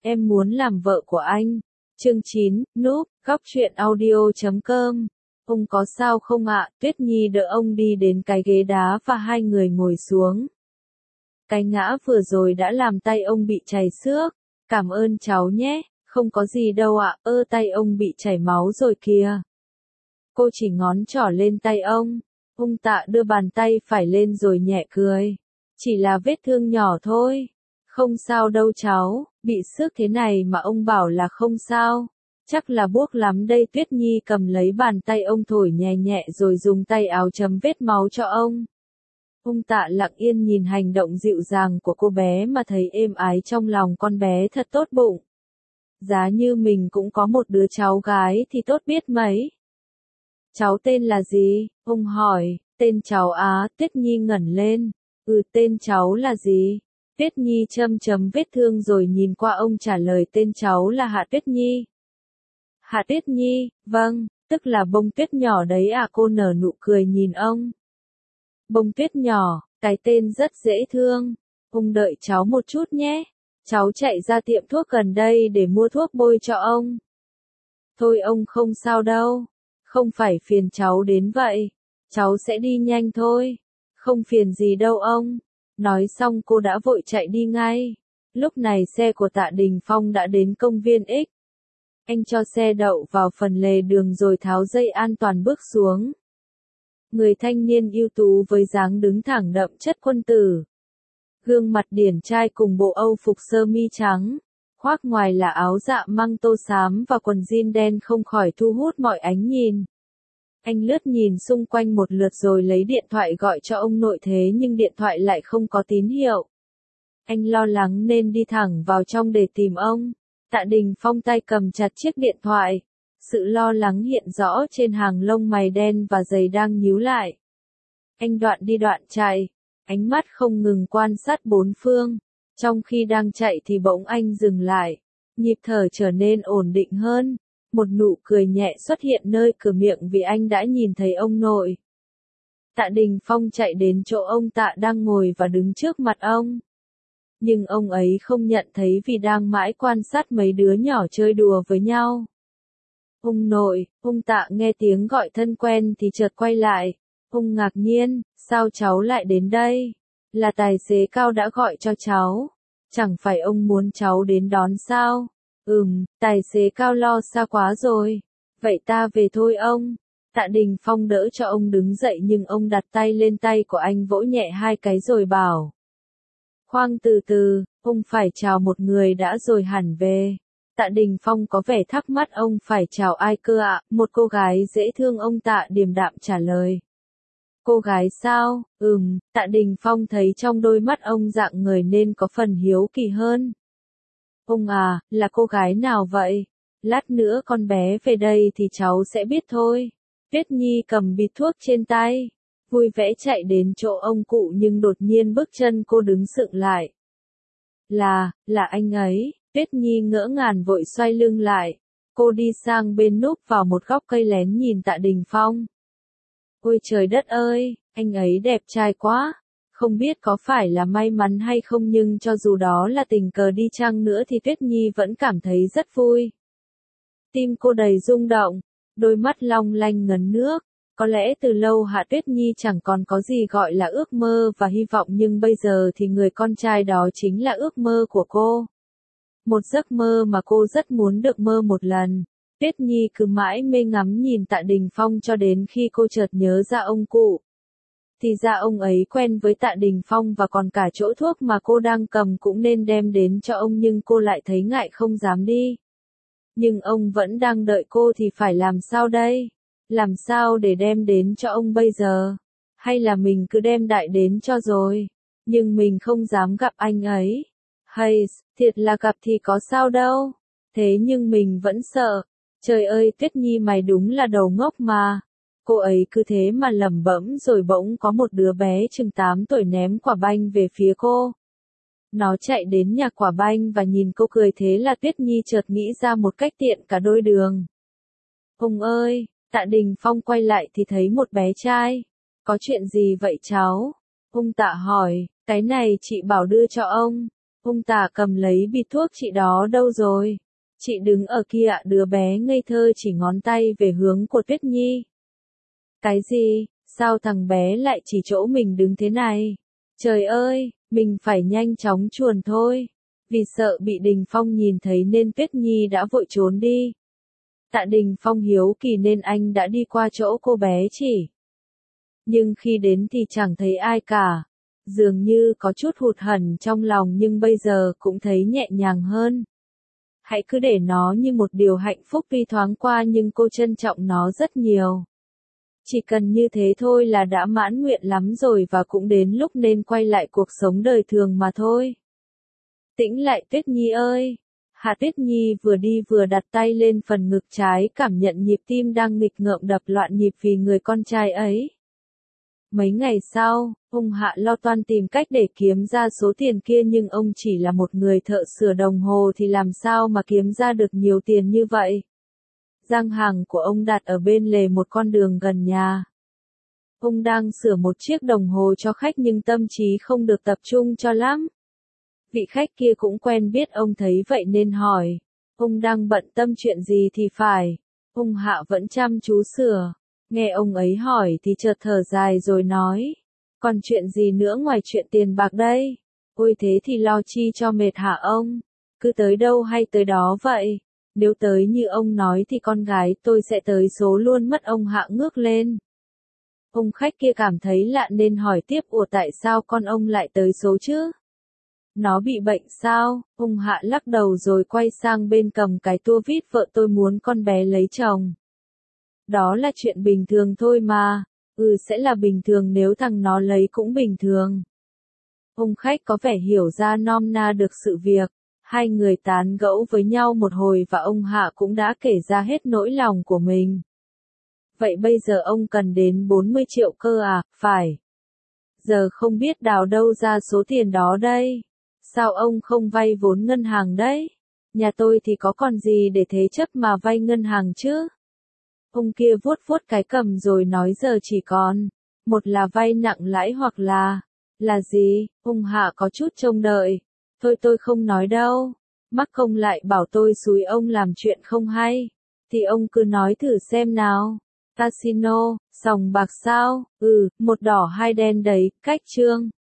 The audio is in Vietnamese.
Em muốn làm vợ của anh. Chương 9, Núp, góc truyện audio.com. Ông có sao không ạ? Tuyết Nhi đỡ ông đi đến cái ghế đá và hai người ngồi xuống. Cái ngã vừa rồi đã làm tay ông bị chảy xước. Cảm ơn cháu nhé. Không có gì đâu ạ, tay ông bị chảy máu rồi kìa. Cô chỉ ngón trỏ lên tay ông. Ông Tạ đưa bàn tay phải lên rồi nhẹ cười. Chỉ là vết thương nhỏ thôi. Không sao đâu cháu, bị xước thế này mà ông bảo là không sao. Chắc là buốt lắm đây. Tuyết Nhi cầm lấy bàn tay ông thổi nhẹ nhẹ rồi dùng tay áo chấm vết máu cho ông. Ông Tạ lặng yên nhìn hành động dịu dàng của cô bé mà thấy êm ái trong lòng con bé thật tốt bụng. Giá như mình cũng có một đứa cháu gái thì tốt biết mấy. Cháu tên là gì? Ông hỏi. Tên cháu á? Tuyết Nhi ngẩng lên. Tên cháu là gì? Tuyết Nhi châm vết thương rồi nhìn qua ông trả lời tên cháu là Hạ Tuyết Nhi. Hạ Tuyết Nhi, vâng, tức là bông tuyết nhỏ đấy à? Cô nở nụ cười nhìn ông. Bông tuyết nhỏ, cái tên rất dễ thương. Ông đợi cháu một chút nhé. Cháu chạy ra tiệm thuốc gần đây để mua thuốc bôi cho ông. Thôi ông không sao đâu. Không phải phiền cháu đến vậy. Cháu sẽ đi nhanh thôi. Không phiền gì đâu ông. Nói xong cô đã vội chạy đi ngay. Lúc này xe của Tạ Đình Phong đã đến công viên X. Anh cho xe đậu vào phần lề đường rồi tháo dây an toàn bước xuống. Người thanh niên ưu tú với dáng đứng thẳng đậm chất quân tử. Gương mặt điển trai cùng bộ âu phục sơ mi trắng. Khoác ngoài là áo dạ măng tô xám và quần jean đen không khỏi thu hút mọi ánh nhìn. Anh lướt nhìn xung quanh một lượt rồi lấy điện thoại gọi cho ông nội thế nhưng điện thoại lại không có tín hiệu. Anh lo lắng nên đi thẳng vào trong để tìm ông. Tạ Đình Phong tay cầm chặt chiếc điện thoại. Sự lo lắng hiện rõ trên hàng lông mày đen và dày đang nhíu lại. Anh đoạn đi đoạn chạy, ánh mắt không ngừng quan sát bốn phương. Trong khi đang chạy thì bỗng anh dừng lại. Nhịp thở trở nên ổn định hơn. Một nụ cười nhẹ xuất hiện nơi cửa miệng vì anh đã nhìn thấy ông nội. Tạ Đình Phong chạy đến chỗ ông Tạ đang ngồi và đứng trước mặt ông. Nhưng ông ấy không nhận thấy vì đang mãi quan sát mấy đứa nhỏ chơi đùa với nhau. Ông nội, ông Tạ nghe tiếng gọi thân quen thì chợt quay lại. Ông ngạc nhiên, sao cháu lại đến đây? Là tài xế Cao đã gọi cho cháu. Chẳng phải ông muốn cháu đến đón sao? Tài xế Cao lo xa quá rồi. Vậy ta về thôi ông. Tạ Đình Phong đỡ cho ông đứng dậy nhưng ông đặt tay lên tay của anh vỗ nhẹ hai cái rồi bảo. Khoan từ từ, ông phải chào một người đã rồi hẳn về. Tạ Đình Phong có vẻ thắc mắc ông phải chào ai cơ ạ? Một cô gái dễ thương ông Tạ điềm đạm trả lời. Cô gái sao? Tạ Đình Phong thấy trong đôi mắt ông rạng ngời nên có phần hiếu kỳ hơn. Ông à, là cô gái nào vậy? Lát nữa con bé về đây thì cháu sẽ biết thôi. Tuyết Nhi cầm bịt thuốc trên tay, vui vẻ chạy đến chỗ ông cụ nhưng đột nhiên bước chân cô đứng sững lại. Là anh ấy. Tuyết Nhi ngỡ ngàng vội xoay lưng lại. Cô đi sang bên núp vào một góc cây lén nhìn Tạ Đình Phong. Ôi trời đất ơi, anh ấy đẹp trai quá. Không biết có phải là may mắn hay không nhưng cho dù đó là tình cờ đi chăng nữa thì Tuyết Nhi vẫn cảm thấy rất vui. Tim cô đầy rung động, đôi mắt long lanh ngấn nước. Có lẽ từ lâu Hạ Tuyết Nhi chẳng còn có gì gọi là ước mơ và hy vọng nhưng bây giờ thì người con trai đó chính là ước mơ của cô. Một giấc mơ mà cô rất muốn được mơ một lần. Tuyết Nhi cứ mãi mê ngắm nhìn Tạ Đình Phong cho đến khi cô chợt nhớ ra ông cụ. Thì ra ông ấy quen với Tạ Đình Phong và còn cả chỗ thuốc mà cô đang cầm cũng nên đem đến cho ông nhưng cô lại thấy ngại không dám đi. Nhưng ông vẫn đang đợi cô thì phải làm sao đây? Làm sao để đem đến cho ông bây giờ? Hay là mình cứ đem đại đến cho rồi? Nhưng mình không dám gặp anh ấy. Hay, thiệt là gặp thì có sao đâu. Thế nhưng mình vẫn sợ. Trời ơi Tuyết Nhi mày đúng là đầu ngốc mà. Cô ấy cứ thế mà lẩm bẩm rồi bỗng có một đứa bé chừng 8 tuổi ném quả banh về phía cô. Nó chạy đến nhà quả banh và nhìn cô cười thế là Tuyết Nhi chợt nghĩ ra một cách tiện cả đôi đường. Ông ơi, Tạ Đình Phong quay lại thì thấy một bé trai. Có chuyện gì vậy cháu? Ông Tạ hỏi, cái này chị bảo đưa cho ông. Ông Tả cầm lấy bịt thuốc chị đó đâu rồi? Chị đứng ở kia ạ, đứa bé ngây thơ chỉ ngón tay về hướng của Tuyết Nhi. Cái gì? Sao thằng bé lại chỉ chỗ mình đứng thế này? Trời ơi, mình phải nhanh chóng chuồn thôi. Vì sợ bị Đình Phong nhìn thấy nên Tuyết Nhi đã vội trốn đi. Tạ Đình Phong hiếu kỳ nên anh đã đi qua chỗ cô bé chỉ. Nhưng khi đến thì chẳng thấy ai cả. Dường như có chút hụt hẫng trong lòng nhưng bây giờ cũng thấy nhẹ nhàng hơn. Hãy cứ để nó như một điều hạnh phúc tuy thoáng qua nhưng cô trân trọng nó rất nhiều. Chỉ cần như thế thôi là đã mãn nguyện lắm rồi và cũng đến lúc nên quay lại cuộc sống đời thường mà thôi. Tĩnh lại Tuyết Nhi ơi! Hạ Tuyết Nhi vừa đi vừa đặt tay lên phần ngực trái cảm nhận nhịp tim đang nghịch ngợm đập loạn nhịp vì người con trai ấy. Mấy ngày sau, ông Hạ lo toan tìm cách để kiếm ra số tiền kia nhưng ông chỉ là một người thợ sửa đồng hồ thì làm sao mà kiếm ra được nhiều tiền như vậy. Giang hàng của ông đặt ở bên lề một con đường gần nhà. Ông đang sửa một chiếc đồng hồ cho khách nhưng tâm trí không được tập trung cho lắm. Vị khách kia cũng quen biết ông thấy vậy nên hỏi. Ông đang bận tâm chuyện gì thì phải. Ông Hạ vẫn chăm chú sửa. Nghe ông ấy hỏi thì chợt thở dài rồi nói. Còn chuyện gì nữa ngoài chuyện tiền bạc đây? Ôi thế thì lo chi cho mệt hả ông? Cứ tới đâu hay tới đó vậy? Nếu tới như ông nói thì con gái tôi sẽ tới số luôn mất. Ông Hạ ngước lên. Ông khách kia cảm thấy lạ nên hỏi tiếp ủa tại sao con ông lại tới số chứ? Nó bị bệnh sao? Ông Hạ lắc đầu rồi quay sang bên cầm cái tua vít vợ tôi muốn con bé lấy chồng. Đó là chuyện bình thường thôi mà. Sẽ là bình thường nếu thằng nó lấy cũng bình thường. Ông khách có vẻ hiểu ra nom na được sự việc. Hai người tán gẫu với nhau một hồi và ông Hạ cũng đã kể ra hết nỗi lòng của mình. Vậy bây giờ ông cần đến 40 triệu cơ à? Phải. Giờ không biết đào đâu ra số tiền đó đây. Sao ông không vay vốn ngân hàng đấy? Nhà tôi thì có còn gì để thế chấp mà vay ngân hàng chứ? Ông kia vuốt vuốt cái cằm rồi nói giờ chỉ còn. Một là vay nặng lãi hoặc là gì? Ông Hạ có chút trông đợi. Thôi tôi không nói đâu. Mắc công lại bảo tôi xúi ông làm chuyện không hay. Thì ông cứ nói thử xem nào. Casino, sòng bạc sao? Một đỏ hai đen đấy, cách chương.